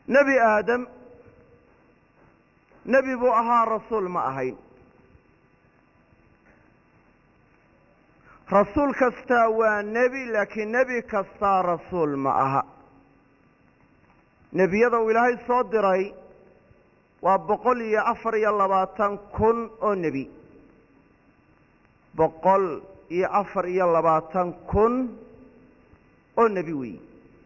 nebi aadam nebi buu ahaa rasuul ma ahayn. rasuul kastaa waa nebi, laakiin nebi kastaa rasuul ma aha. nebiyada uu ilaahay soo diray waa 124,000 oo nebi. 124,000 oo nebi weeyi.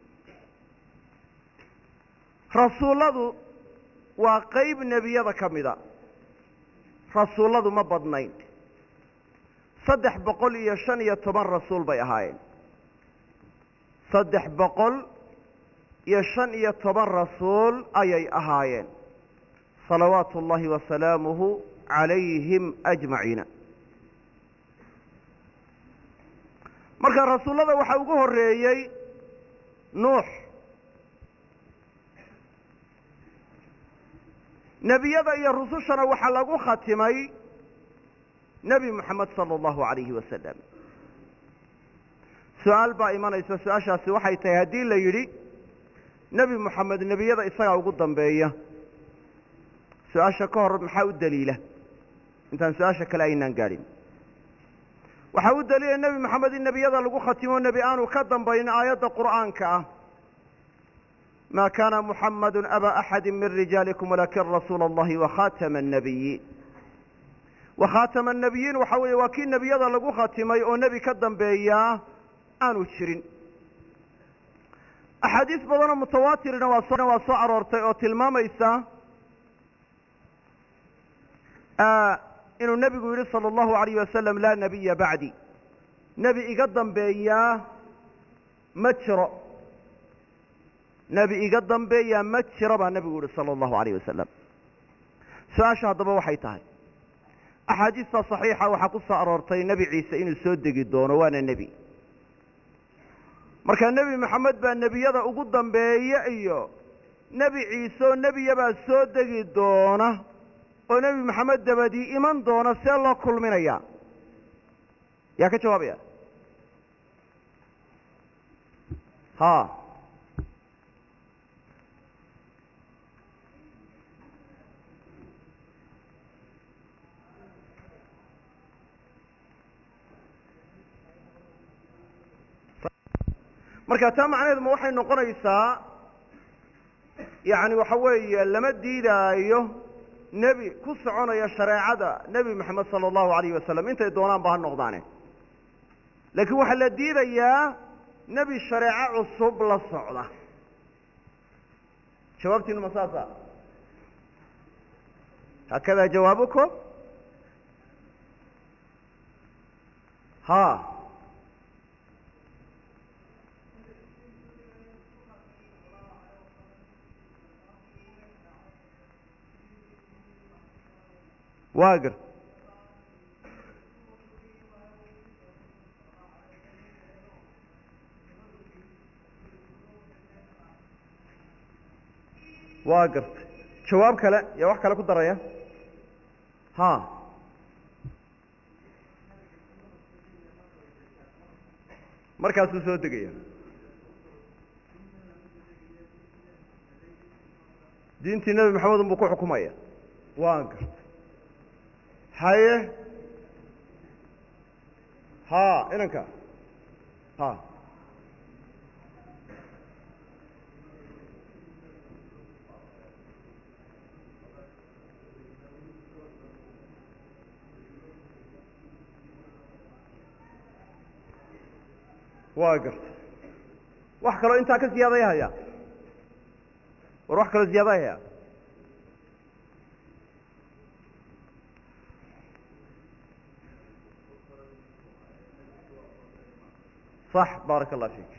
rasuulladu waa qayb nebiyada ka mida. rasuulladu ma badnayn. 315 rasuul bay ahaayeen. 315 rasuul ayay ahaayeen, salawaatu ullaahi wasalaamuhu calayhim ajmaciina. marka rasuullada waxaa ugu horreeyey nuux. nebiyada iyo rusushana waxaa lagu khatimay nebi moxamed sala allahu alayhi wasalam. su-aal baa imanaysa. su-aashaasi waxay tahay, haddii la yidhi nebi moxamed nebiyada isagaa ugu dambeeya, su-aasha ka hor maxaa u daliila intaan su-aasha kale aynaan gaadhin? waxaa u daliila nebi moxamed in nebiyada lagu khatimo nebi aanu ka dambayn aayadda qur'aanka ah: ma kana muxamadu aba axadi min rijaalikum walakin rasuula allahi wakhatama annabiyiin. wakhatama annabiyiin waxa weeye waa kii nebiyada lagu khatimay oo nebi ka dambeeyaa aanu jirin. axaadiis badanoo mutawaatirina waa soo aroortay oo tilmaamaysa inuu nebigu yidhi salى اllahu alayh wasalam: laa nebiya bacdi. nebi iga dambeeyaa ma jiro. nebi iga dambeeyaa ma jiro baa nebigu yihi salى اllahu alayh wasalam. su-aasha haddaba waxay tahay, axaadiista صaxiixa waxaa ku soo aroortay nebi ciise inuu soo degi doono, waana nebi. marka nebi moxamed baa nebiyada ugu dambeeya iyo nebi ciise oo nebiyabaa soo degi doona oo nebi moxamed dabadii iman doona, see loo kulminaya? yaa ka jawaabaya? ha marka taa macnaheedu ma waxay noqonaysaa yani waxa weeye lama diidaayo nebi ku soconaya shareecada nebi moxamed sala allahu alayh wasalam intay doonaan ba ha noqdaane, laakiin waxaa la diidayaa nebi shareeco cusub la socda. jawaabtiinu ma saasa? haakadaa jawaabukum? ha waa gar waa gartay. jawaab kale yaa wax kale ku daraya? ha markaasuu soo degaya. diintii nebi moxamed unbuu ku xukumaya. waan gartay. haye ha inanka ha waa gartay. wax kaloo intaa ka ziyaadaya haya? war wax kaloo ziyaadaya haya? صح baarak الlah فيk.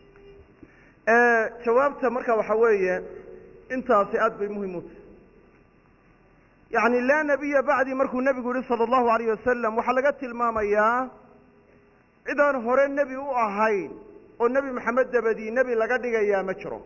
jawaabta marka waxa weeye intaasi aad bay muhim u tahay. yaعni laa nebiya bacdi markuu nebigu yihi salى الlahu عalيه wasalam waxaa laga tilmaamayaa cidaan hore nebi u ahayn oo nebi moxamed dabadii nebi laga dhigayaa ma jiro.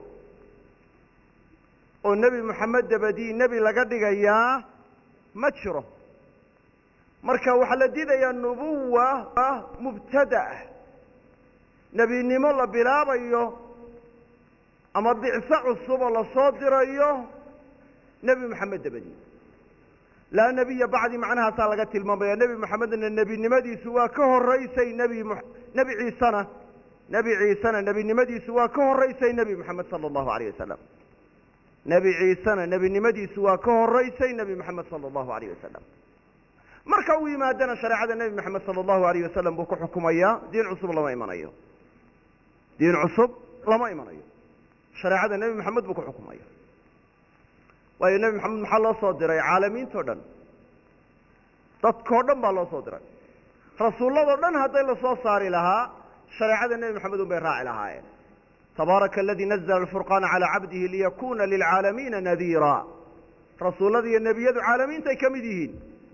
oo nebi moxamed dabadii nebi laga dhigayaa ma jiro. marka waxaa la diidayaa nubuwa mubtada'a, nebinimo la bilaabayo ama bicso cusub oo lasoo dirayo nebi moxamed dabadii laa nebiya bacdi macnahaasaa laga tilmaamaya nebi moxamedna nebinimadiisu waa ka horaysay nebi ciisena nebinimadiisu waa ka horaysay nebi moxamed sala allahu alayh wasalam nebi ciisena nebinimadiisu waa ka horaysay nebi moxamed sala allahu alayh wasalam marka uu yimaadana shareecada nebi moxamed sala allahu alayh wasalam buu ku xukumayaa diin cusub lama imanayo diin cusub lama imanayo shareecada nebi moxamed buu ku xukumaya waayo nebi moxamed maxaa loo soo diray caalamiintao dhan dadkao dhan baa loo soo diray rasuulladoo dhan hadday lasoo saari lahaa shareecada nebi moxamed un bay raaci lahaayeen tabaaraka aladii nazla alfurqaana calaa cabdihi liyakuna lilcaalamiina nadiira rasuullada iyo nebiyadu caalamiintay ka mid yihiin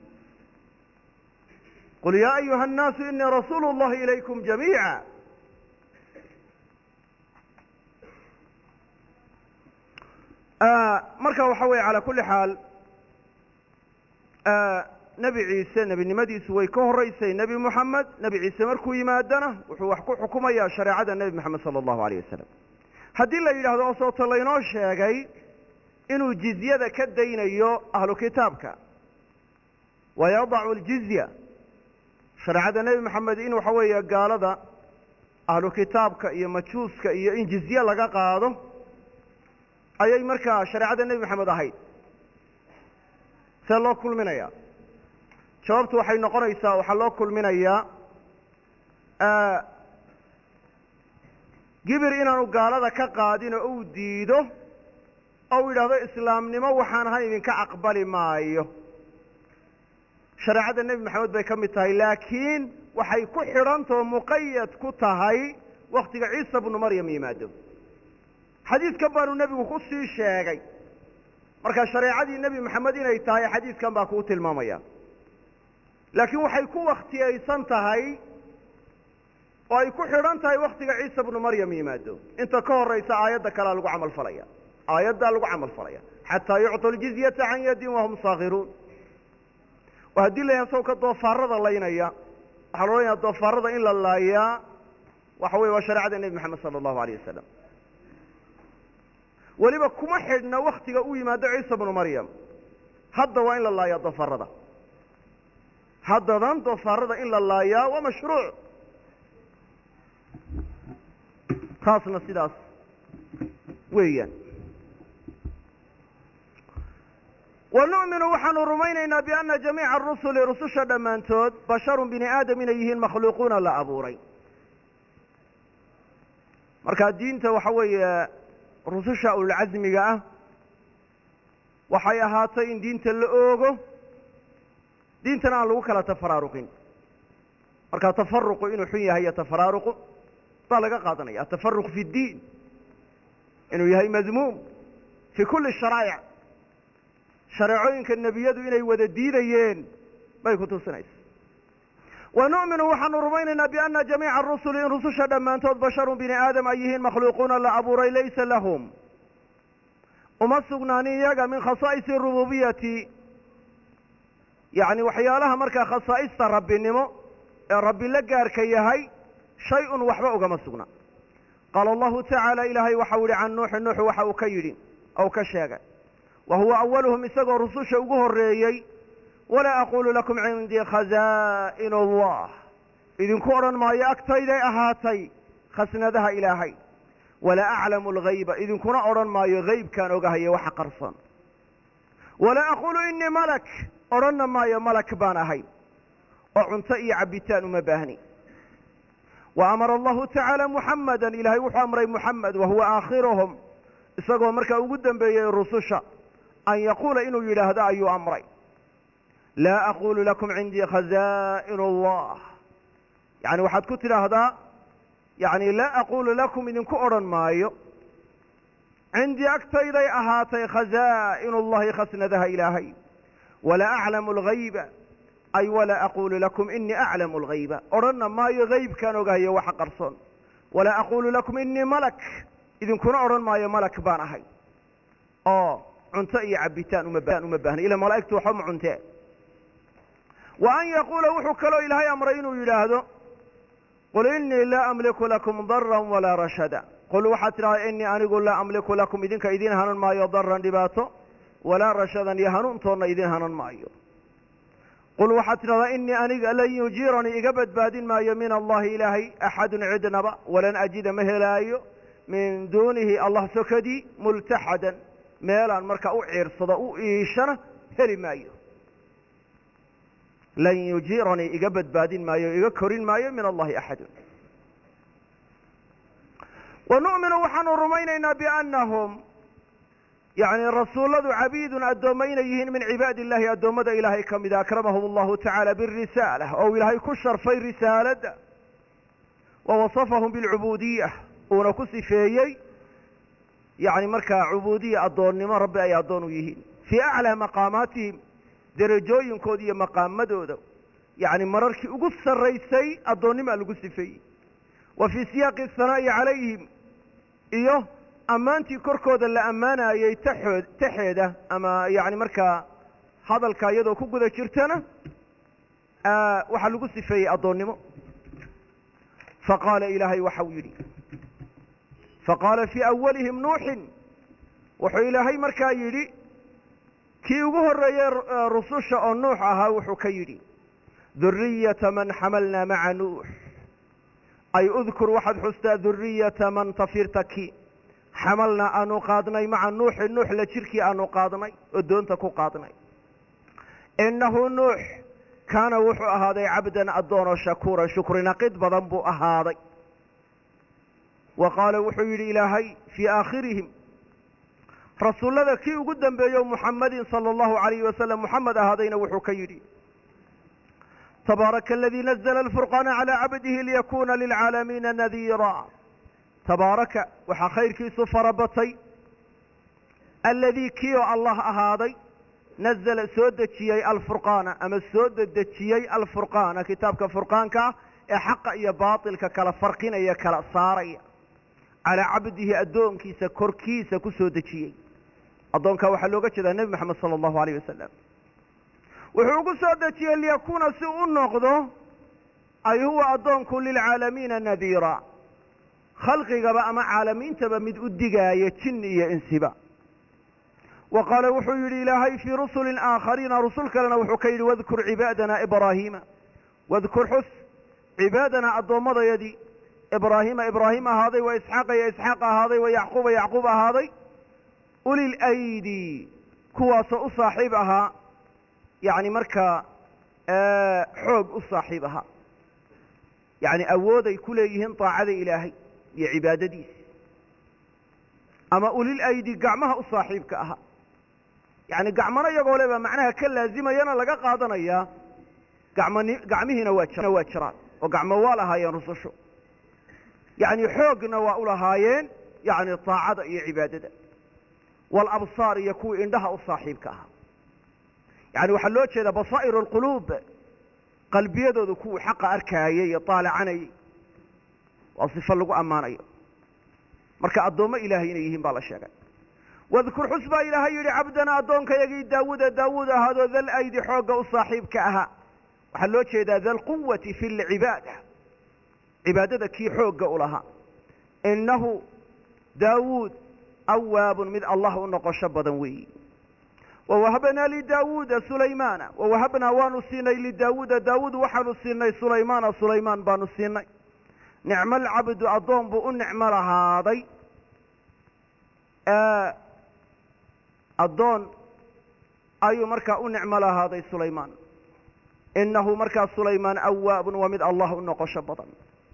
qul yaa ayuha annaasu inii rasuulu اllahi ilaykum jamiica marka waxa weeye calaa kulli xaal nebi ciise nebinimadiisu way ka horaysay nebi moxamed nebi ciise markuu yimaadana wuxuu wax ku xukumayaa shareecada nebi moxamed sala allahu alayh wasalam haddii la yidhaahdo oo soota laynoo sheegay inuu jizyada ka daynayo ahlu kitaabka wayadacu aljizya shareecada nebi moxamed in waxa weeye gaalada ahlu kitaabka iyo majuuska iyo in jizye laga qaado ayay markaa shareecada nebi moxamed ahayd see loo kulminayaa jawaabtu waxay noqonaysaa waxaa loo kulminayaa gibir inaanu gaalada ka qaadin oo uu diido oo u yidhaahdo islaamnimo waxaan ahayn idinka aqbali maayo shareecada nebi moxamed bay ka mid tahay laakiin waxay ku xidhantao muqayad ku tahay waktiga ciisa bnu maryam yimaado xadiidkan baanu nebigu ku sii sheegay marka shareecadii nebi moxamed inay tahay xadiidkan baa kuu tilmaamaya laakiin waxay ku wakhtiyaysan tahay oo ay ku xidhan tahay waktiga ciisa bnu maryam yimaado inta ka horaysa aayadda kalea lagu camal falaya aayaddaa lagu camal falaya xataa yucطu ljizyata can yadin wahum saakiruun oo haddii la yahay sawka doofaarada laynaya waxaa la odhanayaa doofaarada in la laayaa waxa weye waa shareecada nebi moxamed sala allahu alayh wasalam weliba kuma xidhna waktiga uu yimaado ciisa bnu maryam hadda waa in la laayaa doofaarada haddadan doofaarada in la laayaa waa mashruuc taasna sidaas weeyaan wanu'minu waxaanu rumaynaynaa bianna jamiica arusuli rususha dhammaantood basharun bini aadam inay yihiin makhluuquuna la abuuray marka diinta waxa weeye rususha ululcasmiga ah waxay ahaatay in diinta la oogo diintana aan lagu kala tafaraaruqin marka tafaruqu inuu xun yahay iyo tafaraaruqu baa laga qaadanaya atafaruq fi اddiin inuu yahay madmuum fii kuli sharaa'ic shareecooyinka nebiyadu inay wada diidayeen bay ku tusinaysa wanu'minu waxaanu rumaynaynaa bianna jamiica arusuli in rususha dhammaantood basharun bini aadam ay yihiin makhluuquuna la abuuray laysa lahum uma sugnaanin iyaga min khasaa'isi rububiyati yacni waxyaalaha markaa khasaa'ista rabbinimo ee rabbi la gaarka yahay shay-un waxba ugama sugna qaala allahu tacaala ilaahay waxau yihi can nuuxi nuux waxa uu ka yidhi ou ka sheegay wa huwa awaluhum isagoo rususha ugu horreeyey walaa aquulu lakum cindii khazaa'inu allah idinku odhan maayo agtayday ahaatay khasnadaha ilaahay walaa aclamu alghayba idinkuna odhan maayo haybkaan ogahaye waxa qarsoon walaa aquulu inii malak odhanna maayo malak baan ahay oo cunto iyo cabbitaan uma baahni wa amara allahu tacaala muxammadan ilaahay wuxuu amray muxamed wa huwa aakhiruhum isagoo markaa ugu dembeeyey rususha an yaquula inuu yidhaahdo ayuu amray laa aquulu lakum cindii khazaa'inu allah yani waxaad ku tidhaahdaa yani laa aquulu lakum idinku odhan maayo cindii agtayday ahaatay khazaa'inu allahi khasnadaha ilaahay walaa aclamu alghayba ay walaa aquulu lakum inii aclamu alghayba odhanna maayo haybkaan ogahayo waxa qarsoon walaa aquulu lakum inii malak idinkuna odhan maayo malak baan ahay oo cunto iyo cabbitaan uma baahnay ila malaa'igtu waxba ma cuntee wa an yaquula wuxuu kaloo ilaahay amray inuu yidhaahdo qul inii laa amliku lakum daran walaa rashada qul waxaad tidhahdaa inii anigu laa amliku lakum idinka idiin hanan maayo daran dhibaato walaa rashadan iyo hanuuntoonna idiin hanan maayo. qul waxaad tidhahdaa inii aniga lan yujiiranii iga badbaadin maayo min allahi ilaahay axadun cidnaba walan ajida ma helaayo min duunihi allah sokadii multaxadan meelaan markaa u ciirsado u iishana heli maayo. lan yujiiranii iga badbaadin maayo iga korin maayo min allahi axadun. wanu'minu waxaanu rumaynaynaa biannahum yani rasuulladu cabiidun addoomma inay yihiin min cibaadi illahi addoommada ilaahay ka mida akramahum allahu tacaala birisaala oo ilaahay ku sharfay risaaladda wa wasafahum bilcubuudiya uuna ku sifeeyey yani markaa cubuudiya addoonnimo rabbi ay addoon u yihiin fii aclaa maqaamaatihim derajooyinkooda iyo maqaamadooda yani mararkii ugu sarraysay addoonnimaa lagu sifeeyey wa fii siyaaqi asanaa'i calayhim iyo ammaantii korkooda la ammaanayey taxeeda ama yani markaa hadalka iyadoo ku guda jirtana waxaa lagu sifeeyey addoonnimo. faqaala ilaahay waxau yidhi faqaala fii awalihim nuuxin wuxuu ilaahay markaa yidhi kii ugu horreeyey rususha oo nuux ahaa wuxuu ka yidhi duriyata man xamalnaa maca nuux ay udkur waxaad xustaa duriyata man tafirtaki xamalnaa aanu qaadnay maca nuuxi nuux la jirkii aanu qaadnay oo doonta ku qaadnay. innahu nuux kaana wuxuu ahaaday cabdan addoonoo shakuuran shukrinaqid badan buu ahaaday. wa qaala wuxuu yidhi ilaahay fii aakhirihim rasuullada kii ugu dambeeyo muxamadin sala allahu alayhi wasalam muxamed ahaadayna wuxuu ka yidhi tabaaraka aladii nazla alfurqaana calaa cabdihi liyakuna lilcaalamiina nadiira. tabaaraka waxaa khayrkiisu fara batay aladii kii oo allah ahaaday nazla soo dejiyey alfurqaana ama soo dedejiyey alfurqaana kitaabka furqaanka ah ee xaqa iyo baatilka kala farqinaya kala saaraya calaa cabdihi addoonkiisa korkiisa ku soo dejiyey. addoonkaa waxaa looga jeedaa nebi moxamed sala allahu alayh wasalam. wuxuu ugu soo dejiyey liyakuuna si u noqdo ay huwa addoonku lilcaalamiina nadiira khalqigaba ama caalamiintaba mid u digaaya jinni iyo insiba. wa qaala wuxuu yidhi ilaahay fii rusulin aakhariina rusul kalena wuxuu ka yidhi wadkur cibaadana ibraahiima wadkur xus cibaadanaa addoommadayadii ibraahiima ibraahim ahaaday wa isxaaqa iyo isxaaq ahaaday wa yacquuba yacquub ahaaday ulil aydi kuwaasoo u saaxiib ahaa yani markaa xoog u saaxiib ahaa yani awooday ku leeyihiin daacada ilaahay iyo cibaadadiisa ama ulil aydi gacmaha u saaxiibka ahaa yani gacmana iyagoo le baa macnaha ka laazimayana laga qaadanayaa gacmihiina waa jiraan oo gacmo waa lahaayeen rusushu yani xoogna waa u lahaayeen yani daacada iyo cibaadada walabsaar iyo kuwii indhaha u saaxiibka ahaa yani waxaa loo jeedaa basaa'iru alquluub qalbiyadooda kuwii xaqa arkaayey iyo taalacanayey waa sifo lagu ammaanayo marka addoommo ilaahay inay yihiin baa la sheegay. wadkur xus baa ilaahay yidhi cabdana addoonkayagii daawuuda daawuud ahaadoo dal aydi xoogga u saaxiibka ahaa waxaa loo jeedaa dalquwati fi lcibaada cibaadada kii xoogga u lahaa. innahu daawuud awaabun mid allah u noqosho badan weeyi. wawahabnaa lidaawuuda sulaymaana wawahabnaa waanu siinay lidaawuuda daawuud waxaanu siinay sulaymaana sulaymaan baanu siinay. nicmo alcabdu addoon buu u nicmo lahaaday addoon ayuu markaa u nicmo lahaaday sulaymaan. innahu markaa sulaymaan awaabun waa mid allah u noqosho badan.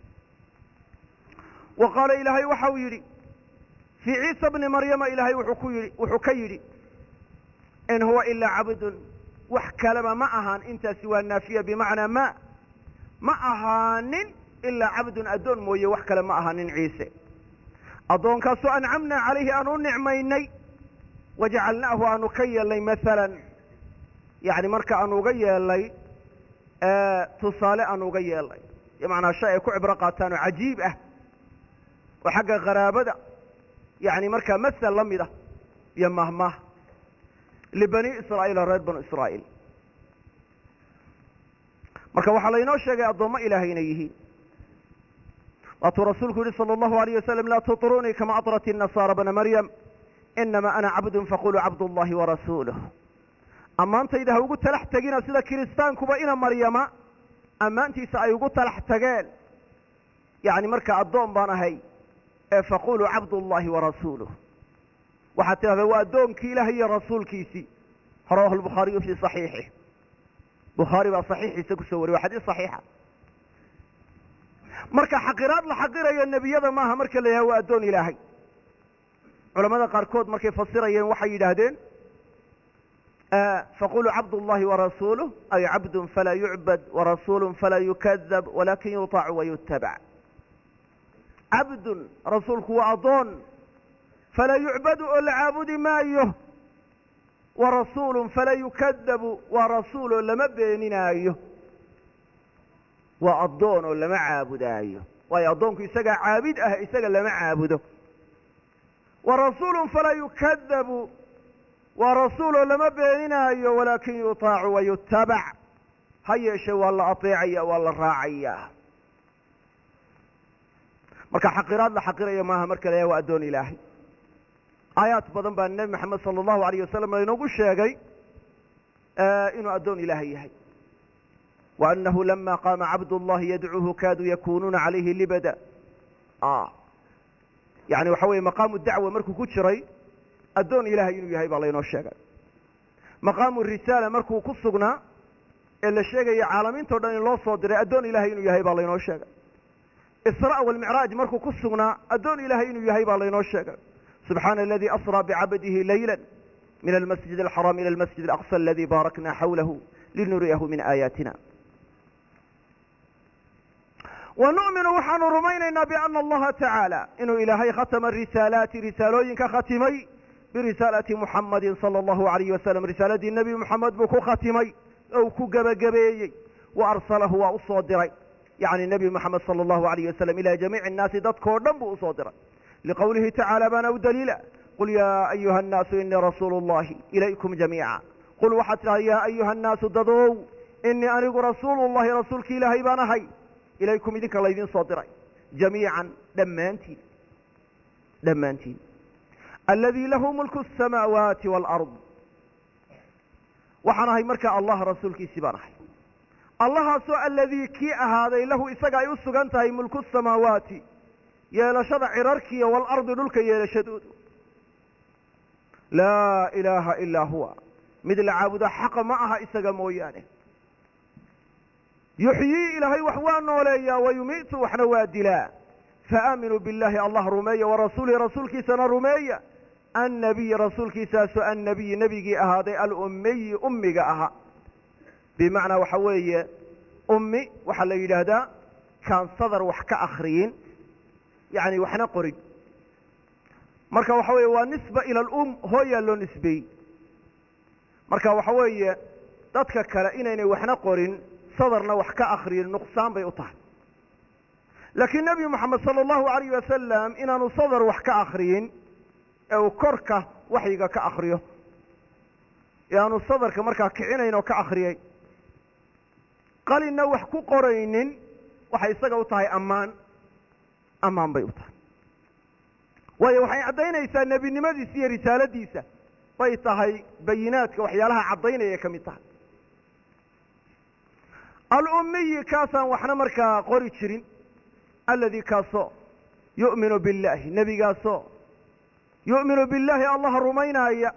wa qaala ilaahay waxa uu yidhi fii ciisa bni maryama ilaahay wuxuu ka yidhi in huwa ilaa cabdun wax kaleba ma ahaan intaasi waa naafiya bimacnaa ma ahaanin ilaa cabdun addoon mooye wax kale ma ahaanin ciise addoonkaasoo ancamnaa calayhi aanu u nicmaynay wajacalnaahu aanu ka yeelnay maalan yani marka aanu uga yeelnay tusaale aanu uga yeelnay bimacnaa shay ay ku cibro qaataan oo cajiib ah oo xagga qaraabada yani markaa masal la mid ah iyo mahmah libani israa'iila reer banu israa'iil. marka waxaa laynoo sheegay addoommo ilaahay inay yihiin waatuu rasuulku yihi salى الlahu عalيه wasalam laa tuطrunii kama aطrat الnasaara bna maryam inama ana cabdu faquluu cabd اllahi warasuuluh. ammaantayda ha ugu talax tegina sida kiristaankuba ina maryama ammaantiisa ay ugu talax tageen, yani markaa addoon baan ahay, ee faquluu cabd اllahi warasuuluh. waxaad tidhahdaa waa addoonkii ilaah iyo rasuulkiisii. rawahu الbukhaariyu fii صaxiixih, bukhaari baa صaxiixiisa kusoo wariyey, waa xadiis صaxiixa. marka xaqiraad la xaqirayo nebiyada maaha marka la yidhaha waa addoon ilaahay. culamada qaarkood markay fasirayeen waxay yidhaahdeen faquluu cabd اllahi warasuuluh ay cabdu falaa yucbad warasuulu falaa yukadab walakin yuطaacu wayutabac. cabdun rasuulku waa addoon, falaa yucbadu oo la caabudi maayo, warasuulu falaa yukadabu waa rasuul oo lama beeninaayo. waa addoon oo lama caabudaayo, waayo addoonku isagaa caabid ah, isaga lama caabudo. warasuulu falaa yukadabu waa rasuul oo lama beeninaayo, walaakin yuطaacu wayutabac, ha yeeshe waa la ateecaya, waa la raacaya. marka xaqiraad la xaqiraya maaha marka la yahay waa addoon ilaahay. aayaad badan baa nebi maxamed salى الlahu عalيه wasalam laynoogu sheegay inuu addoon ilaahay yahay. وأنه لما قام عبد الله يدعوه كادوا يكونون عليه لبدا. يعني waxa weeye maqaamu dacwa markuu ku jiray addoon ilaahay inuu yahay baa laynoo sheegay. maqaamu risaala markuu ku sugnaa ee la sheegaya caalamiintao dhan in loo soo diray addoon ilaahay inuu yahay baa laynoo sheegay. israa walmicraaj markuu ku sugnaa addoon ilaahay inuu yahay baa laynoo sheegay. subxaana aladii asraa bicabdihi layla min almasjid alxaraam ila almasjid alaqsa aladii baarakna xawlahu linuriyahu min aayaatina. wanu'minu waxaanu rumaynaynaa biana allaha tacaala inuu ilaahay khatama risaalaati risaalooyinka khatimay birisaalati muxamadin sala allahu alayhi wasalam. risaaladii nebi moxamed buu ku khatimay ou ku gebagabeeyey. wa arsalahu waa u soo diray, yani nebi moxamed sala allahu alayh wasalam ilaa jamiici innaasi dadkao dhan buu usoo diray. liqowlihi tacaala baana u daliila qul yaa ayuha annaasu inii rasuulu llahi ilaykum jamiica. qul waxaad tidhaha yaa ayuha annaasu dadow inii anigu rasuulu llahi rasuulki ilaahay baan ahay, ilaykum idinka laydin soo diray, jamiican dhammaantiin dhammaantiin. aladii lahu mulku الsamaawaati wاlard. waxaan ahay markaa allah rasuulkiisii baan ahay. allahaasoo aladii kii ahaaday lahu isaga ay u sugan tahay mulku الsamaawaati yeelashada cirarkiiyo waalardi dhulka yeelashadoodu. laa ilaaha ilaa huwa, mid la caabudo xaqa ma aha isaga mooyaane. yuxyii ilaahay wax waa nooleeyaa, wayumiitu waxna waa dilaa. faaaminuu biاllahi allah rumeeya, warasuulihi rasuulkiisana rumeeya. annabiy rasuulkiisaaso annabiy nebigii ahaaday alummiyi ummiga ahaa. bimacnaa waxa weeye ummi waxaa la yidhaahdaa kaan sadar wax ka akriyin, yani waxna qorin. marka waxa weeye waa nisba ila alum, hooyaa loo nisbeeyey. marka waxa weeye dadka kale inaynay waxna qorin sadarna wax ka akriyin nuqsaan bay u tahay. laakiin nebi moxamed sala allahu alayh wasalam inaanu sadar wax ka akriyin ee uu korka waxyiga ka akriyo, ee aanu sadarka markaa kicinayn oo ka akriyay, qalinna wax ku qoraynin, waxay isaga u tahay ammaan bay u tahay. waayo waxay caddaynaysaa nebinimadiisa iyo risaaladiisa bay tahay bayinaadka waxyaalaha caddaynaya ka mid tahay. alummiyi kaasaan waxna markaa qori jirin, aladii kaasoo yu'minu biاllahi, nebigaasoo yu'minu biاllahi allah rumaynaaya,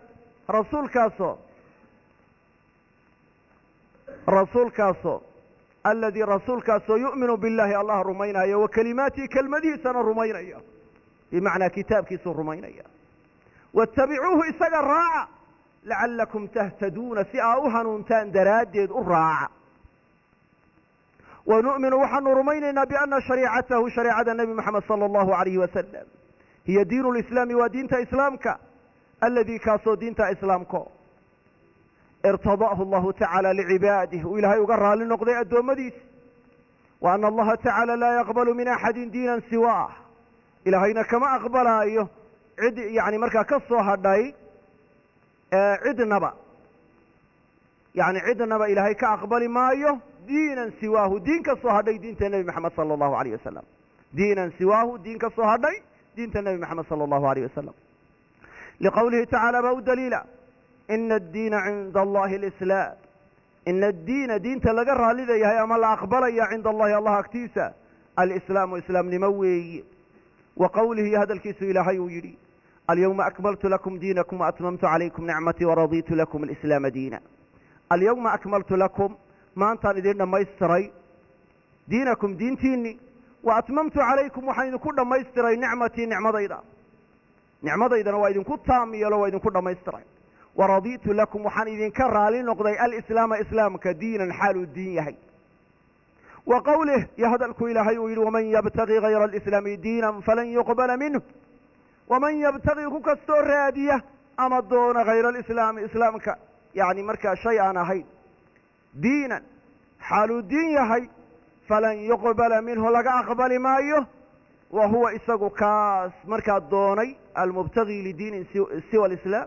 rasuulkaasoo aladii rasuulkaasoo yu'minu biاllahi allah rumaynaya, wa kelimaatihi kelmadihiisana rumaynaya, bimacnaa kitaabkiisuu rumaynaya. waاtabicuuhu isaga raaca lacalakum tahtaduuna, si aa u hanuuntaan daraaddeed u raaca. wanu'minu waxaanu rumaynaynaa biana shariicatahu shareecada nebi moxamed sala allahu alayhi wasalam hiya diinu lislaami, waa diinta islaamka. aladii kaasoo diinta islaamko irtada'hu allahu tacaala licibaadih, uu ilaahay uga raali noqday addoommadiisa. wa ana allaha tacaala laa yaqbalu min axadin diinan siwaah, ilaahayna kama aqbalaayo cid yani markaa ka soo hadhay cidnaba, yani cidnaba ilaahay ka aqbali maayo diinan siwaahu, diin ka soo hadhay diinta nebi moxamed sala allahu alayh wasalam. diinan siwaahu diin ka soo hadhay diinta nebi moxamed sala allahu alayh wasalam liqowlihi tacaala baa u daliila ina addiina cinda allahi alislaam ina addiina diinta laga raallida yahay ama la aqbalaya cinda allahi allah agtiisa alislaamu islaamnimo weeye wa qowlihi iyo hadalkiisu ilaahay uu yidhi alyawma akmaltu lakum diinakum waatmamtu calaykum nicmatii waraditu lakum alislaama diina alyawma akmaltu lakum maantaan idin dhammaystiray diinakum diintiinni wa atmamtu calaykum waxaan idinku dhammaystiray nicmatii nicmadaydana waa idinku taam yeelo waa idinku dhammaystiray waraditu lakum waxaan idinka raali noqday alislaama islaamka diinan xaaluu diin yahay wa qowlih iyo hadalku ilaahay uu yidhi waman yabtagi hayra alislaami diinan falan yuqbala minhu waman yabtagi ku kastoo raadiya ama doona hayra alislaami islaamka yani markaa shay aan ahayn diinan xaaluu diin yahay falan yuqbala minhu laga aqbali maayo wa huwa isagu kaas markaa doonay almubtagi lidiinin siwa alislaam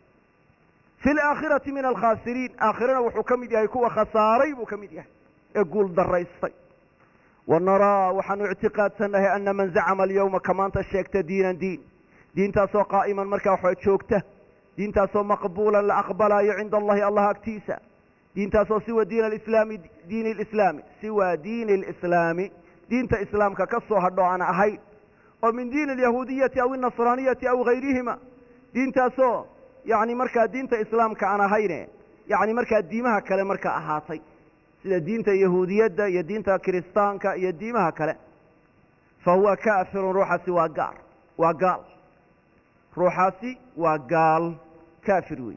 fi alaakhirati min alkhaasiriin aakhirana wuxuu ka mid yahay kuwa khasaaray buu ka mid yahay ee guul daraystay wanaraa waxaanu ictiqaadsanahay ana man zacama alyawma ka maanta sheegta diinan diintaasoo qaa'iman markaa waxaa joogta diintaasoo maqbuulan la aqbalaayo cinda allahi allah agtiisa diintaasoo siwa diin alislaami siwa diini alislaami diinta islaamka ka soo hadho aan ahayn oo min diini alyahuudiyati aw alnasraaniyati aw gayrihima diintaasoo yani markaa diinta islaamka aan ahayne yani markaa diimaha kale markaa ahaatay sida diinta yahuudiyadda iyo diinta kiristaanka iyo diimaha kale fa huwa kaafirun ruuxaasi waa gaal ruuxaasi waa gaal kaafir weey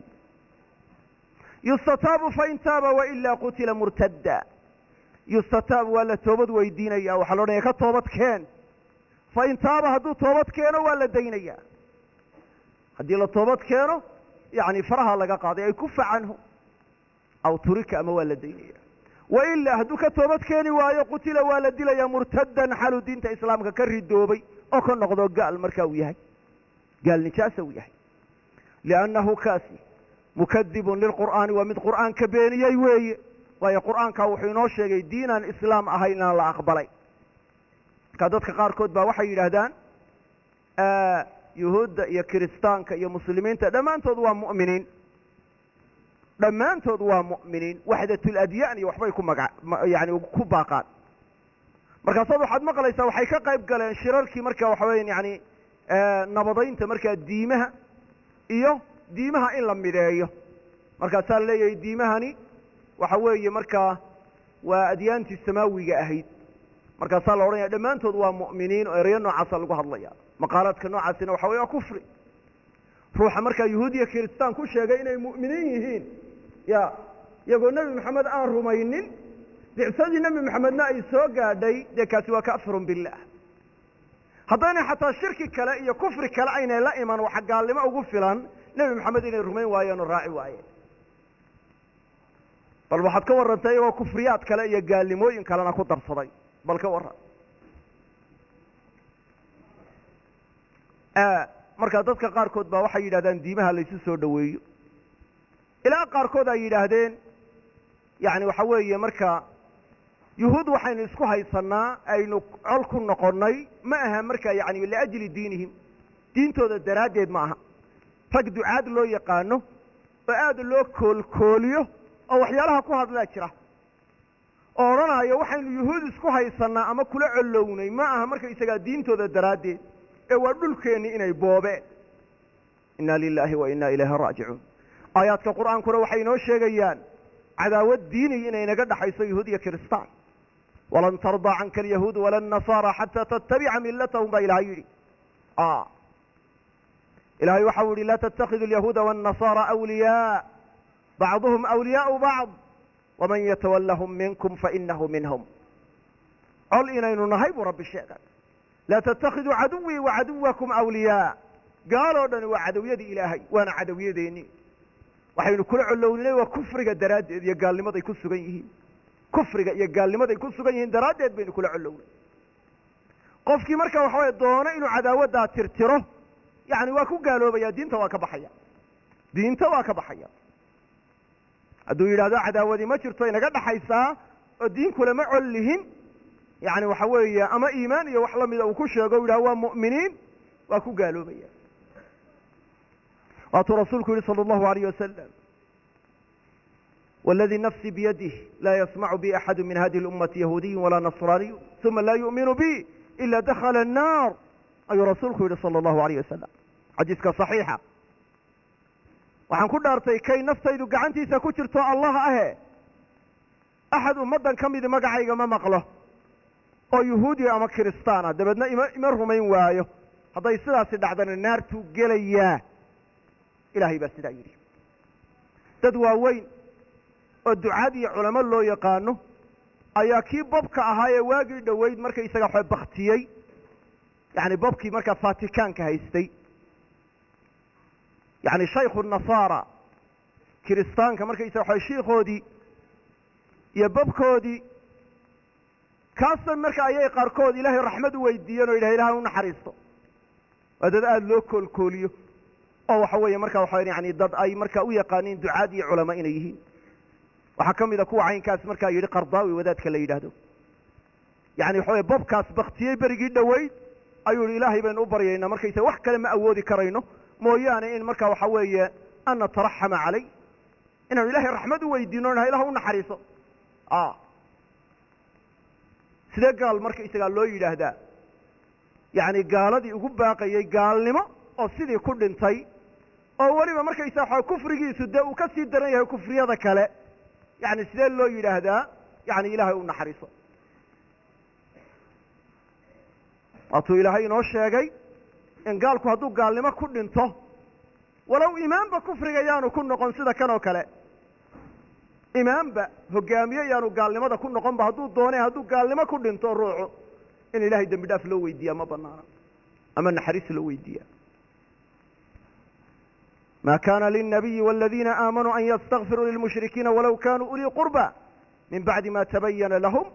yustataabu fain taaba wailaa qutila murtadda yustataabu waa la toobad weydiinaya waxaa la odhanaya ka toobad keen fain taaba hadduu toobad keeno waa la daynaya haddii la toobad keeno yani faraha laga qaaday ay kufa canhu aw turika ama waa la daynaya wailaa hadduu ka toobad keeni waayo qutila waa la dilaya murtaddan xaluu diinta islaamka ka ridoobay oo ka noqdo gaal markaa uu yahay gaal nijaasa uu yahay liannahu kaasi mukadibun lilqur'aani waa mid qur'aanka beeniyey weeye waayo qur'aankaa wuxuu inoo sheegay diinaan islaam ahayn inaan la aqbalay markaa dadka qaarkood baa waxay yidhaahdaan yuhuudda iyo kiristaanka iyo muslimiinta dhammaantood waa mu'miniin waxdatuladyaan iyo waxbay yani ku baaqaan markaasaad waxaad maqlaysaa waxay ka qayb galeen shirarkii marka waxa weya yani nabadaynta markaa diimaha iyo diimaha in la mideeyo markaasaa la leeyahay diimahani waxa weeye markaa waa adyaantii samaawiga ahayd markaasaa la odhanaya dhammaantood waa mu'miniin oo ereyo noocaasa lagu hadlaya maqaalaadka noocaasina waxa wey waa kufri ruuxa markaa yahuudiya kiristaan ku sheegay inay mu'miniin yihiin ya iyagoo nebi maxamed aan rumaynin dicsadii nebi maxamedna ay soo gaadhay dee kaasi waa kaafirun billah haddayna xataa shirki kale iyo kufri kale aynay la iman waxa gaalnimo ugu filan nebi maxamed inay rumayn waayeen oo raaci waayeen bal waxaad ka warrantay iyagoo kufriyaad kale iyo gaalnimooyin kalena ku darsaday bal ka warran markaa dadka qaarkood baa waxay yidhahdaan diimaha laysu soo dhoweeyo ilaa qaarkood ay yidhaahdeen yani waxa weeye marka yuhuud waxaynu isku haysanaa aynu col ku noqonnay ma aha marka yani liajli diinihim diintooda daraaddeed ma aha rag ducaad loo yaqaano oo aad loo koolkooliyo oo waxyaalaha ku hadlaa jira oo odhanayo waxaynu yuhuud isku haysanaa ama kula collownay ma aha marka isagaa diintooda daraaddeed ee waa dhulkeenni inay boobeen inna lilahi wa inna ilayhi raajicuun aayaadka qur'aankuna waxay inoo sheegayaan cadaawad diiniga inay naga dhaxayso yahuud iyo kiristaan walan tardaa canka alyahuud wala annasaara xataa tattabica millatahum baa ilahay yidhi ilahay waxau yihi laa tattakidu alyahuuda waannasaara awliyaa bacduhum awliyaau bacd waman yatawallahum minkum fainahu minhum col inaynu nahay buu rabbi sheegay laa tattakiduu caduwii wacaduwakum awliyaa gaaloo dhani waa cadowyadii ilaahay waana cadowyadeennii waxaynu kula collownay waa kufriga daraaddeed iyo gaalnimaday ku sugan yihiin kufriga iyo gaalnimaday ku sugan yihiin daraaddeed baynu kula collownay qofkii marka waxa weye doono inuu cadaawaddaa tirtiro yani waa ku gaaloobaya diinta waa ka baxaya hadduu yidhahdo cadaawadii ma jirto inaga dhaxaysaa oo diin kulama col lihin yani waxa weeye ama iimaan iyo wax la mida uu ku sheego u yidhaha waa mu'miniin waa ku gaaloobaya waatuu rasuulku yihi salى الlahu عalيه wasalam wاladii nafsii biyadih laa yasmacu bi axadu min hadihi اlummati yahuudiyu walaa nasraaniyu uma laa yu'minu bi ila dakhala الnaar ayuu rasuulku yihi salى الlahu عalيه wasalam xadiiska صaxiixa waxaan ku dhaartay kay naftaydu gacantiisa ku jirto allah ahe axad ummaddan ka midi magacayga ma maqlo oo yahuudiya ama kiristaan ah dabeedna ima rumayn waayo hadday sidaasi dhacdana naartuu gelayaa ilaahay baa sidaa yidhi dad waaweyn oo ducaad iyo culamo loo yaqaano ayaa kii bobka ahaa ee waagii dhoweyd markaysaga waxa baktiyey yani bobkii markaa fatikaanka haystay yani shaykhu nasaara kiristaanka markaysaga waxa shiikoodii iyo bobkoodii kaastan marka ayay qaarkood ilaahay raxmad u weydiiyeen oo yidhaha ilahay u naxariisto waa dad aada loo koolkooliyo oo waxa weeye marka waxa yani dad ay marka u yaqaaniin ducaad iyo culamo inay yihiin waxaa ka mid a kuwa caynkaas markaa yidhi qardaawi wadaadka la yidhaahdo yani waxa weye bobkaas baktiyey berigii dhoweyd ayuu yihi ilaahay baynu u baryaynaa markaysa wax kale ma awoodi karayno mooyaane in marka waxa weeye an nataraxama calay inaanu ilahay raxmad u weydiino naha ilah u naxariiso sidee gaal markaysagaa loo yidhaahdaa yani gaaladii ugu baaqayey gaalnimo oo sidii ku dhintay oo weliba markaysa waxa kufrigiisu dee uu ka sii daran yahay kufriyada kale yani sidee loo yidhaahdaa yani ilaahay u naxariiso waatuu ilaahay inoo sheegay in gaalku hadduu gaalnimo ku dhinto walow imaanba kufriga yaanu ku noqon sida kan oo kale imaanba hogaamiye yaanu gaalnimada ku noqon ba hadduu doone hadduu gaalnimo ku dhinto ruuxu in ilaahay dembi dhaaf loo weydiiya ma banaana ama naxariis loo weydiiya ma kana lلnabiyi wاladina aamanuu an ystakfiruu lilmushrikiina walow kanuu ulii qurba min bacdi ma tabayana lahum